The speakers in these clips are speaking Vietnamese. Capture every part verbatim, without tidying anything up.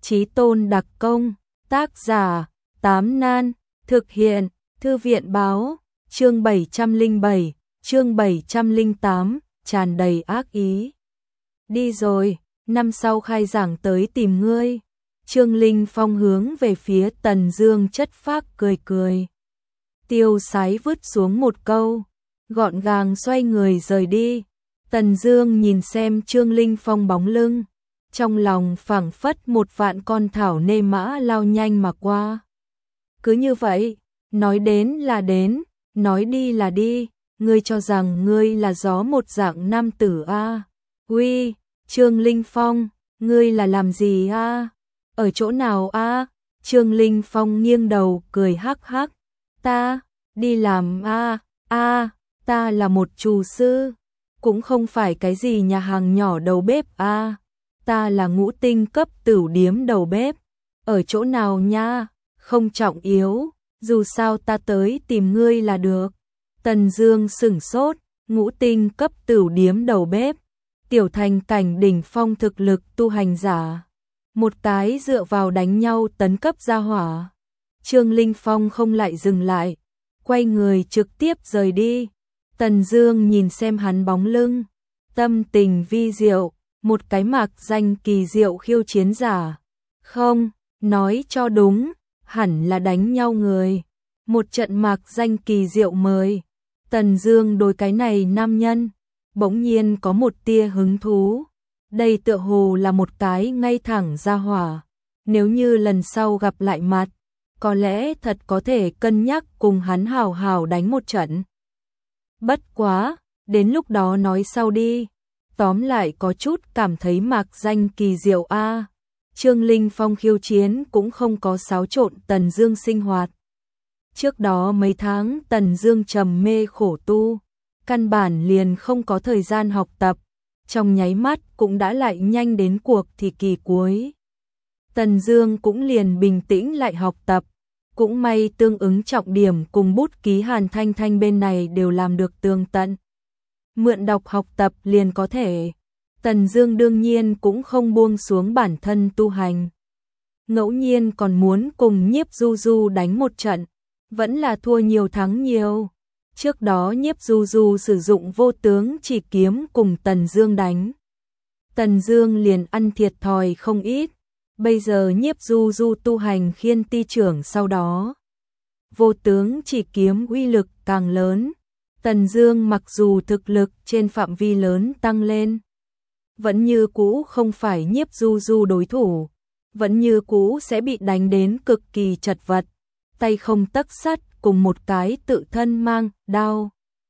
Chí tôn đặc công, tác giả, Tám Nan, thực hiện, Thư viện báo, chương bảy trăm lẻ bảy, chương bảy trăm lẻ tám, tràn đầy ác ý. Đi rồi, năm sau khai giảng tới tìm ngươi. Trương Linh Phong hướng về phía Tần Dương chất phác cười cười. Tiêu Sái vứt xuống một câu, gọn gàng xoay người rời đi. Tần Dương nhìn xem Trương Linh Phong bóng lưng, trong lòng phảng phất một vạn con thảo nê mã lao nhanh mà qua. Cứ như vậy, nói đến là đến, nói đi là đi, ngươi cho rằng ngươi là gió một dạng nam tử a? Uy, Trương Linh Phong, ngươi là làm gì a? Ở chỗ nào a? Trương Linh Phong nghiêng đầu cười hắc hắc, ta đi làm a, a, ta là một trù sư, cũng không phải cái gì nhà hàng nhỏ đầu bếp a, ta là ngũ tinh cấp tửu điếm đầu bếp. Ở chỗ nào nha? Không trọng yếu, dù sao ta tới tìm ngươi là được. Tần Dương sững sốt, ngũ tinh cấp tửu điếm đầu bếp, tiểu thành cảnh đỉnh phong thực lực tu hành giả, một cái dựa vào đánh nhau tấn cấp gia hỏa. Trương Linh Phong không lại dừng lại, quay người trực tiếp rời đi. Tần Dương nhìn xem hắn bóng lưng, tâm tình vi diệu, một cái mạc danh kỳ diệu khiêu chiến giả. Không, nói cho đúng, hẳn là đánh nhau người. Một trận mạc danh kỳ diệu mời. Tần Dương đối cái này nam nhân bỗng nhiên có một tia hứng thú. Đây tựa hồ là một cái ngay thẳng ra hỏa. Nếu như lần sau gặp lại mặt, có lẽ thật có thể cân nhắc cùng hắn hào hào đánh một trận. Bất quá, đến lúc đó nói sau đi. Tóm lại có chút cảm thấy mạc danh kỳ diệu a. Trương Linh Phong khiêu chiến cũng không có xáo trộn Tần Dương sinh hoạt. Trước đó mấy tháng Tần Dương trầm mê khổ tu, căn bản liền không có thời gian học tập, trong nháy mắt cũng đã lại nhanh đến cuộc thì kỳ cuối. Tần Dương cũng liền bình tĩnh lại học tập, cũng may tương ứng trọng điểm cùng bút ký Hàn Thanh Thanh bên này đều làm được tường tận. Mượn đọc học tập liền có thể. Tần Dương đương nhiên cũng không buông xuống bản thân tu hành. Ngẫu nhiên còn muốn cùng Nhiếp Du Du đánh một trận, vẫn là thua nhiều thắng nhiều. Trước đó Nhiếp Du Du sử dụng vô tướng chỉ kiếm cùng Tần Dương đánh. Tần Dương liền ăn thiệt thòi không ít. Bây giờ Nhiếp Du Du tu hành khiên ti trưởng sau đó, vô tướng chỉ kiếm uy lực càng lớn. Tần Dương mặc dù thực lực trên phạm vi lớn tăng lên, vẫn như cũ không phải Nhiếp Du Du đối thủ, vẫn như cũ sẽ bị đánh đến cực kỳ chật vật, tay không tấc sắt cùng một cái tự thân mang đao.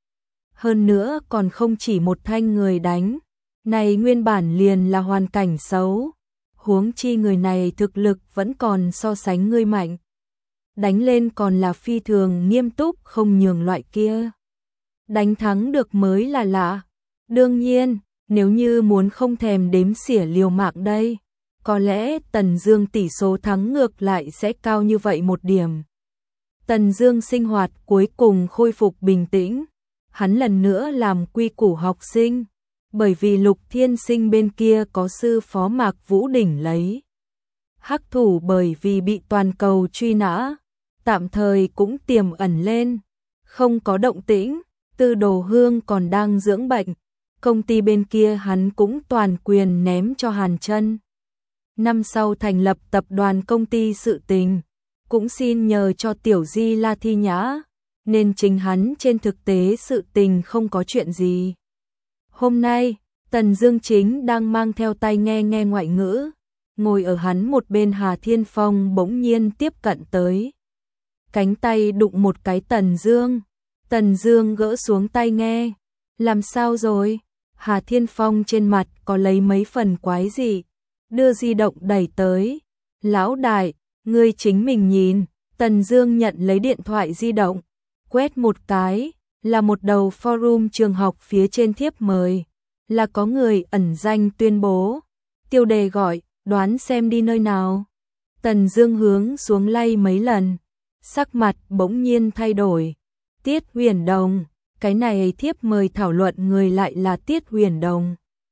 Hơn nữa còn không chỉ một thanh người đánh, này nguyên bản liền là hoàn cảnh xấu, huống chi người này thực lực vẫn còn so sánh ngươi mạnh. Đánh lên còn là phi thường nghiêm túc không nhường loại kia. Đánh thắng được mới là lạ. Đương nhiên, nếu như muốn không thèm đếm xỉa liều mạng đây, có lẽ Tần Dương tỷ số thắng ngược lại sẽ cao như vậy một điểm. Tần Dương sinh hoạt cuối cùng khôi phục bình tĩnh, hắn lần nữa làm quy củ học sinh, bởi vì Lục Thiên Sinh bên kia có sư phó Mạc Vũ đỉnh lấy. Hắc thủ bởi vì bị toàn cầu truy nã, tạm thời cũng tiềm ẩn lên, không có động tĩnh. Tư Đồ Hương còn đang dưỡng bệnh, công ty bên kia hắn cũng toàn quyền ném cho Hàn Chân. Năm sau thành lập tập đoàn công ty sự tình, cũng xin nhờ cho Tiểu Di La Thi Nhã, nên chính hắn trên thực tế sự tình không có chuyện gì. Hôm nay, Tần Dương chính đang mang theo tai nghe nghe ngoại ngữ, ngồi ở hắn một bên Hà Thiên Phong bỗng nhiên tiếp cận tới. Cánh tay đụng một cái Tần Dương. Tần Dương gỡ xuống tai nghe. Làm sao rồi? Hà Thiên Phong trên mặt có lấy mấy phần quái dị, đưa di động đẩy tới. Lão đại, ngươi chính mình nhìn. Tần Dương nhận lấy điện thoại di động, quét một cái, là một đầu forum trường học phía trên thiếp mời, là có người ẩn danh tuyên bố. Tiêu đề gọi, đoán xem đi nơi nào. Tần Dương hướng xuống lay mấy lần, sắc mặt bỗng nhiên thay đổi. Tiết Huyền Đồng, cái này thiếp mời thảo luận người lại là Tiết Huyền Đồng.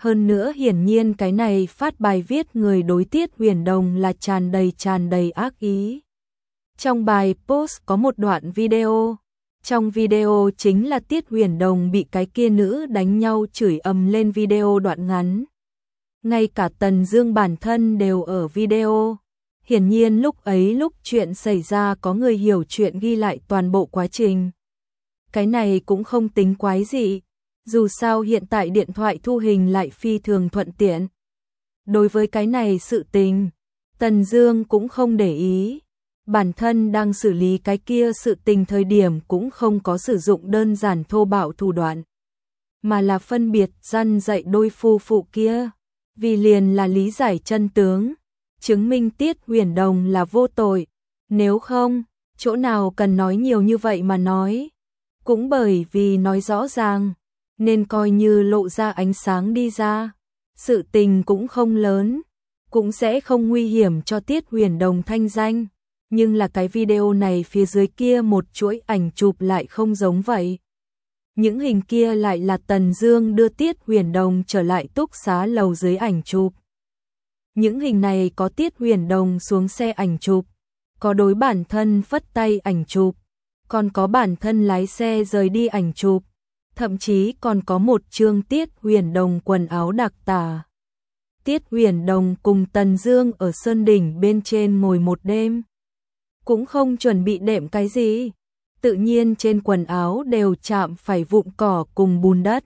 Hơn nữa hiển nhiên cái này phát bài viết người đối Tiết Huyền Đồng là tràn đầy tràn đầy ác ý. Trong bài post có một đoạn video. Trong video chính là Tiết Huyền Đồng bị cái kia nữ đánh nhau chửi ầm lên video đoạn ngắn. Ngay cả Tần Dương bản thân đều ở video. Hiển nhiên lúc ấy lúc chuyện xảy ra có người hiểu chuyện ghi lại toàn bộ quá trình. Cái này cũng không tính quái gì. Dù sao hiện tại điện thoại thu hình lại phi thường thuận tiện. Đối với cái này sự tình, Tần Dương cũng không để ý. Bản thân đang xử lý cái kia sự tình thời điểm cũng không có sử dụng đơn giản thô bạo thủ đoạn, mà là phân biệt răn dạy đôi phu phụ kia, vì liền là lý giải chân tướng, chứng minh Tiết Huyền Đồng là vô tội, nếu không, chỗ nào cần nói nhiều như vậy mà nói. Cũng bởi vì nói rõ ràng, nên coi như lộ ra ánh sáng đi ra, sự tình cũng không lớn, cũng sẽ không nguy hiểm cho Tiết Huyền Đồng thanh danh. Nhưng là cái video này phía dưới kia một chuỗi ảnh chụp lại không giống vậy. Những hình kia lại là Tần Dương đưa Tiết Huyền Đồng trở lại túc xá lầu dưới ảnh chụp. Những hình này có Tiết Huyền Đồng xuống xe ảnh chụp, có đối bản thân phất tay ảnh chụp, còn có bản thân lái xe rời đi ảnh chụp, thậm chí còn có một chương Tiết Huyền Đồng quần áo đặc tả. Tiết Huyền Đồng cùng Tần Dương ở sơn đỉnh bên trên ngồi một đêm. Cũng không chuẩn bị đệm cái gì, tự nhiên trên quần áo đều chạm phải vụn cỏ cùng bùn đất.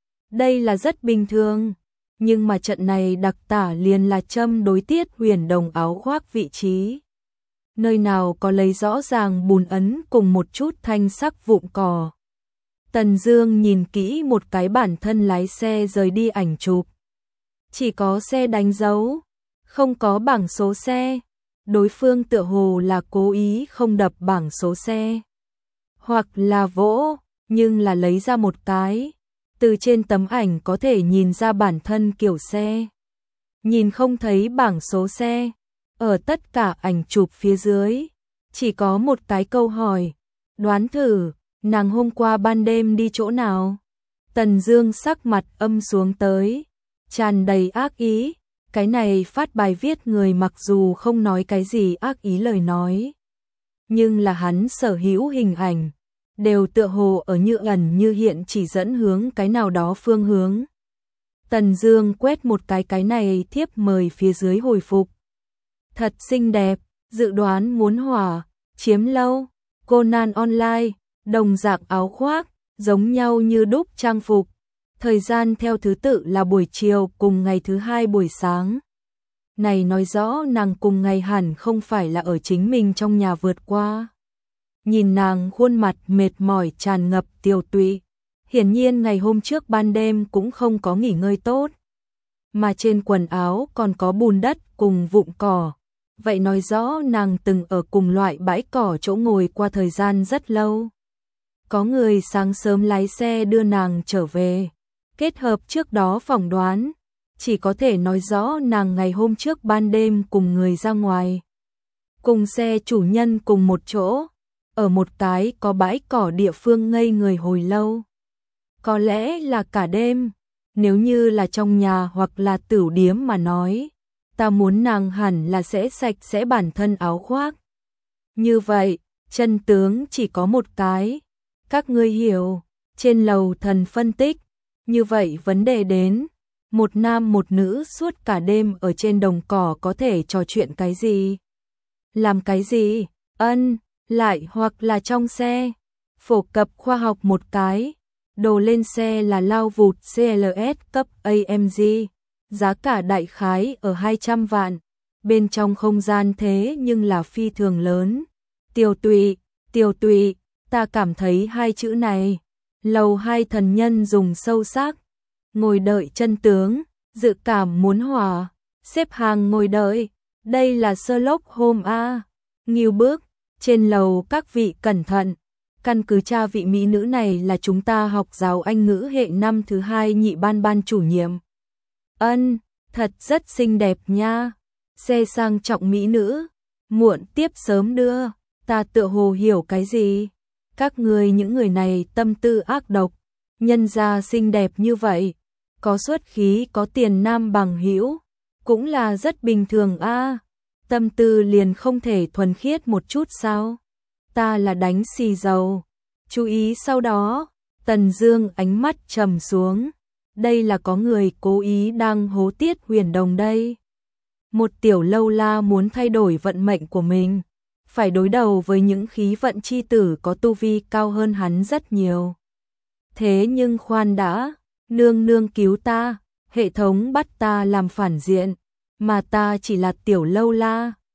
Đây là rất bình thường, nhưng mà trận này đặc tả liền là châm đối Tiết Huyền Đồng áo khoác vị trí. Nơi nào có lấy rõ ràng bùn ấn cùng một chút thanh sắc vụn cỏ. Tần Dương nhìn kỹ một cái bản thân lái xe rời đi ảnh chụp. Chỉ có xe đánh dấu, không có bảng số xe. Đối phương tựa hồ là cố ý không đập bảng số xe, hoặc là vỗ, nhưng là lấy ra một cái. Từ trên tấm ảnh có thể nhìn ra bản thân kiểu xe. Nhìn không thấy bảng số xe. Ở tất cả ảnh chụp phía dưới, chỉ có một cái câu hỏi. Đoán thử, nàng hôm qua ban đêm đi chỗ nào? Tần Dương sắc mặt âm xuống tới, tràn đầy ác ý. Cái này phát bài viết người mặc dù không nói cái gì ác ý lời nói, nhưng là hắn sở hữu hình ảnh, đều tựa hồ ở như ẩn như hiện chỉ dẫn hướng cái nào đó phương hướng. Tần Dương quét một cái cái này thiếp mời phía dưới hồi phục. Thật xinh đẹp, dự đoán muốn hỏa, chiếm lâu, Conan Online, đồng dạng áo khoác, giống nhau như đúc trang phục. Thời gian theo thứ tự là buổi chiều cùng ngày thứ hai buổi sáng. Này nói rõ nàng cùng ngày hẳn không phải là ở chính mình trong nhà vượt qua. Nhìn nàng khuôn mặt mệt mỏi tràn ngập tiều tụy, hiển nhiên ngày hôm trước ban đêm cũng không có nghỉ ngơi tốt. Mà trên quần áo còn có bùn đất cùng vụn cỏ. Vậy nói rõ nàng từng ở cùng loại bãi cỏ chỗ ngồi qua thời gian rất lâu. Có người sáng sớm lái xe đưa nàng trở về. Kết hợp trước đó phỏng đoán, chỉ có thể nói rõ nàng ngày hôm trước ban đêm cùng người ra ngoài. Cùng xe chủ nhân cùng một chỗ, ở một cái có bãi cỏ địa phương ngây người hồi lâu. Có lẽ là cả đêm, nếu như là trong nhà hoặc là tửu điếm mà nói, ta muốn nàng hẳn là sẽ sạch sẽ bản thân áo khoác. Như vậy, chân tướng chỉ có một cái, các ngươi hiểu, trên lầu thần phân tích. Như vậy vấn đề đến, một nam một nữ suốt cả đêm ở trên đồng cỏ có thể trò chuyện cái gì? Làm cái gì? Ân, lại hoặc là trong xe. Phổ cập khoa học một cái. Đồ lên xe là lao vụt xê lờ ét cấp a em giê. Giá cả đại khái ở hai trăm vạn. Bên trong không gian thế nhưng là phi thường lớn. Tiêu tụy, tiêu tụy, ta cảm thấy hai chữ này. Lầu hai thần nhân dùng sâu sắc, ngồi đợi chân tướng, dự cảm muốn hòa, xếp hàng ngồi đợi, đây là Sherlock Holmes a. Nghiêu bước, trên lầu các vị cẩn thận, căn cứ tra vị mỹ nữ này là chúng ta học giáo Anh ngữ hệ năm thứ hai nhị ban ban chủ nhiệm. Ân, thật rất xinh đẹp nha, xe sang trọng mỹ nữ, muộn tiếp sớm đưa, ta tựa hồ hiểu cái gì. Các người những người này tâm tư ác độc, nhân gia xinh đẹp như vậy, có xuất khí có tiền nam bằng hữu, cũng là rất bình thường a. Tâm tư liền không thể thuần khiết một chút sao? Ta là đánh xì dầu. Chú ý sau đó, Tần Dương ánh mắt trầm xuống. Đây là có người cố ý đang hố Tiết Huyền Đồng đây. Một tiểu lâu la muốn thay đổi vận mệnh của mình, phải đối đầu với những khí vận chi tử có tu vi cao hơn hắn rất nhiều. Thế nhưng khoan đã, nương nương cứu ta, hệ thống bắt ta làm phản diện, mà ta chỉ là tiểu lâu la,